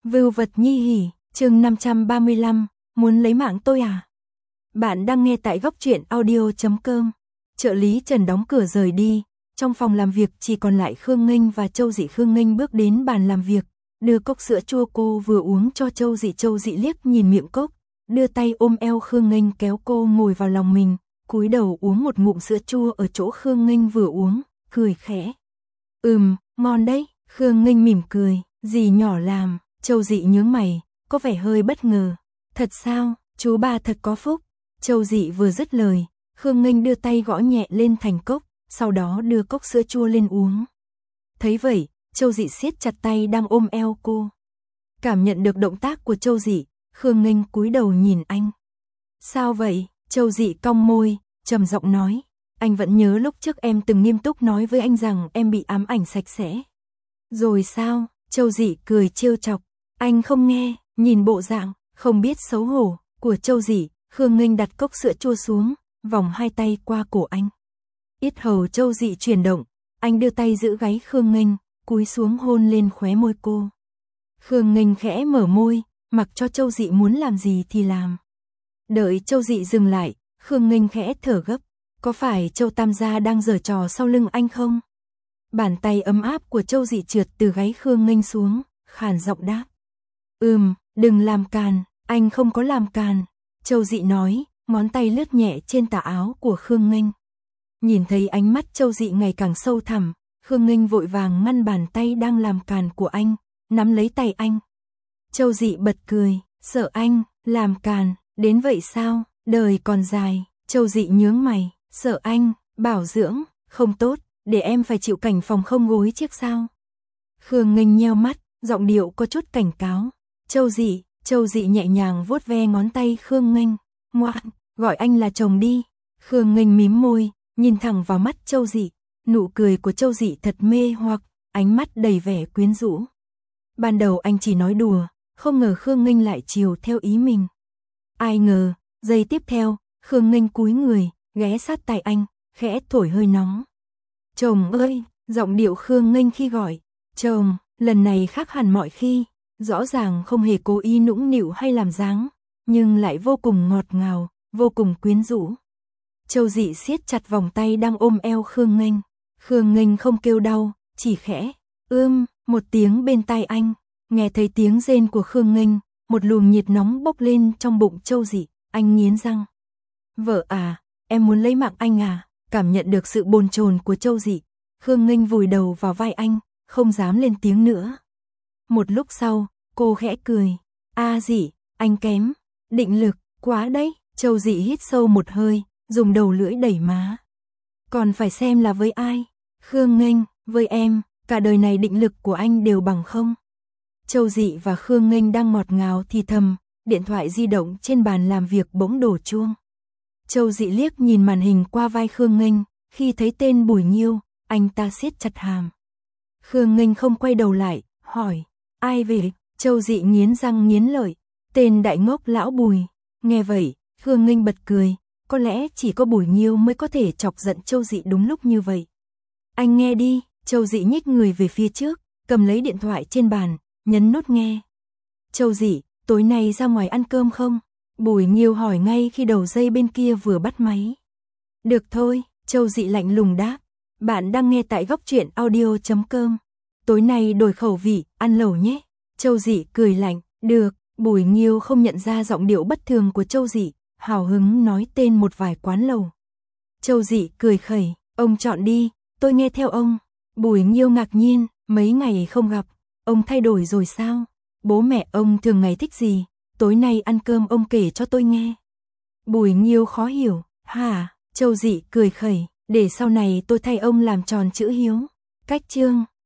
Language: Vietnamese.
Vưu vật nhi hỉ, chương 535, muốn lấy mạng tôi à? Bạn đang nghe tại góc truyện audio.com. Trợ lý Trần đóng cửa rời đi, trong phòng làm việc chỉ còn lại Khương Nghênh và Châu Dị. Khương Nghênh bước đến bàn làm việc, đưa cốc sữa chua cô vừa uống cho Châu Dị. Châu Dị liếc nhìn miệng cốc, đưa tay ôm eo Khương Nghênh kéo cô ngồi vào lòng mình, cúi đầu uống một ngụm sữa chua ở chỗ Khương Nghênh vừa uống, cười khẽ. Ngon đấy, Khương Nghênh mỉm cười, dì nhỏ làm. Châu Dị nhướng mày, có vẻ hơi bất ngờ. Thật sao, chú ba thật có phúc. Châu Dị vừa dứt lời, Khương Nghênh đưa tay gõ nhẹ lên thành cốc, sau đó đưa cốc sữa chua lên uống. Thấy vậy, Châu Dị siết chặt tay đang ôm eo cô. Cảm nhận được động tác của Châu Dị, Khương Nghênh cúi đầu nhìn anh. Sao vậy? Châu Dị cong môi, trầm giọng nói. Anh vẫn nhớ lúc trước em từng nghiêm túc nói với anh rằng em bị ám ảnh sạch sẽ. Rồi sao? Châu Dị cười trêu chọc. Anh không nghe, nhìn bộ dạng không biết xấu hổ của Châu Dị, Khương Nghênh đặt cốc sữa chua xuống, vòng hai tay qua cổ anh. Yết hầu Châu Dị chuyển động, anh đưa tay giữ gáy Khương Nghênh, cúi xuống hôn lên khóe môi cô. Khương Nghênh khẽ mở môi, mặc cho Châu Dị muốn làm gì thì làm. Đợi Châu Dị dừng lại, Khương Nghênh khẽ thở gấp. Có phải Châu Tam gia đang giở trò sau lưng anh không? Bàn tay ấm áp của Châu Dị trượt từ gáy Khương Nghênh xuống, khàn giọng đáp. Đừng làm càn, anh không có làm càn. Châu Dị nói, ngón tay lướt nhẹ trên tà áo của Khương Nghênh. Nhìn thấy ánh mắt Châu Dị ngày càng sâu thẳm, Khương Nghênh vội vàng ngăn bàn tay đang làm càn của anh, nắm lấy tay anh. Châu Dị bật cười, sợ anh làm càn, đến vậy sao, đời còn dài. Châu Dị nhướng mày, sợ anh bảo dưỡng không tốt, để em phải chịu cảnh phòng không gối chiếc sao? Khương Nghênh nheo mắt, giọng điệu có chút cảnh cáo. Châu Dị nhẹ nhàng vuốt ve ngón tay Khương Nghênh. Ngoan, gọi anh là chồng đi. Khương Nghênh mím môi, nhìn thẳng vào mắt Châu Dị. Nụ cười của Châu Dị thật mê hoặc, ánh mắt đầy vẻ quyến rũ. Ban đầu anh chỉ nói đùa, không ngờ Khương Nghênh lại chiều theo ý mình. Ai ngờ, giây tiếp theo, Khương Nghênh cúi người, ghé sát tai anh, khẽ thổi hơi nóng. Chồng ơi, giọng điệu Khương Nghênh khi gọi chồng, lần này khác hẳn mọi khi, rõ ràng không hề cố ý nũng nịu hay làm dáng, nhưng lại vô cùng ngọt ngào, vô cùng quyến rũ. Châu Dị siết chặt vòng tay đang ôm eo Khương Nghênh. Khương Nghênh không kêu đau, chỉ khẽ một tiếng bên tai anh. Nghe thấy tiếng rên của Khương Nghênh, một luồng nhiệt nóng bốc lên trong bụng Châu Dị, anh nghiến răng. Vợ à, em muốn lấy mạng anh à? Cảm nhận được sự bồn chồn của Châu Dị, Khương Nghênh vùi đầu vào vai anh, không dám lên tiếng nữa. Một lúc sau, cô khẽ cười. Dị, anh kém định lực quá đấy. Châu Dị hít sâu một hơi, dùng đầu lưỡi đẩy má. Còn phải xem là với ai? Khương Nghênh, với em, cả đời này định lực của anh đều bằng không. Châu Dị và Khương Nghênh đang ngọt ngào thì thầm, điện thoại di động trên bàn làm việc bỗng đổ chuông. Châu Dị liếc nhìn màn hình qua vai Khương Nghênh, khi thấy tên Bùi Nhiêu, anh ta siết chặt hàm. Khương Nghênh không quay đầu lại, hỏi, ai về? Châu Dị nghiến răng nghiến lợi, tên đại ngốc lão Bùi. Nghe vậy, Khương Nghênh bật cười, có lẽ chỉ có Bùi Nhiêu mới có thể chọc giận Châu Dị đúng lúc như vậy. Anh nghe đi. Châu Dị nhích người về phía trước, cầm lấy điện thoại trên bàn, nhấn nút nghe. Châu Dị, tối nay ra ngoài ăn cơm không? Bùi Nhiêu hỏi ngay khi đầu dây bên kia vừa bắt máy. Được thôi, Châu Dị lạnh lùng đáp. Bạn đang nghe tại góc truyện audio.com. Tối nay đổi khẩu vị, ăn lẩu nhé. Châu Dị cười lạnh, được. Bùi Nhiêu không nhận ra giọng điệu bất thường của Châu Dị, hào hứng nói tên một vài quán lẩu. Châu Dị cười khẩy, ông chọn đi, tôi nghe theo ông. Bùi Nhiêu ngạc nhiên, mấy ngày không gặp, ông thay đổi rồi sao? Bố mẹ ông thường ngày thích gì? Tối nay ăn cơm ông kể cho tôi nghe. Bùi Nhiêu khó hiểu, hả? Châu Dị cười khẩy, để sau này tôi thay ông làm tròn chữ hiếu. Cách chương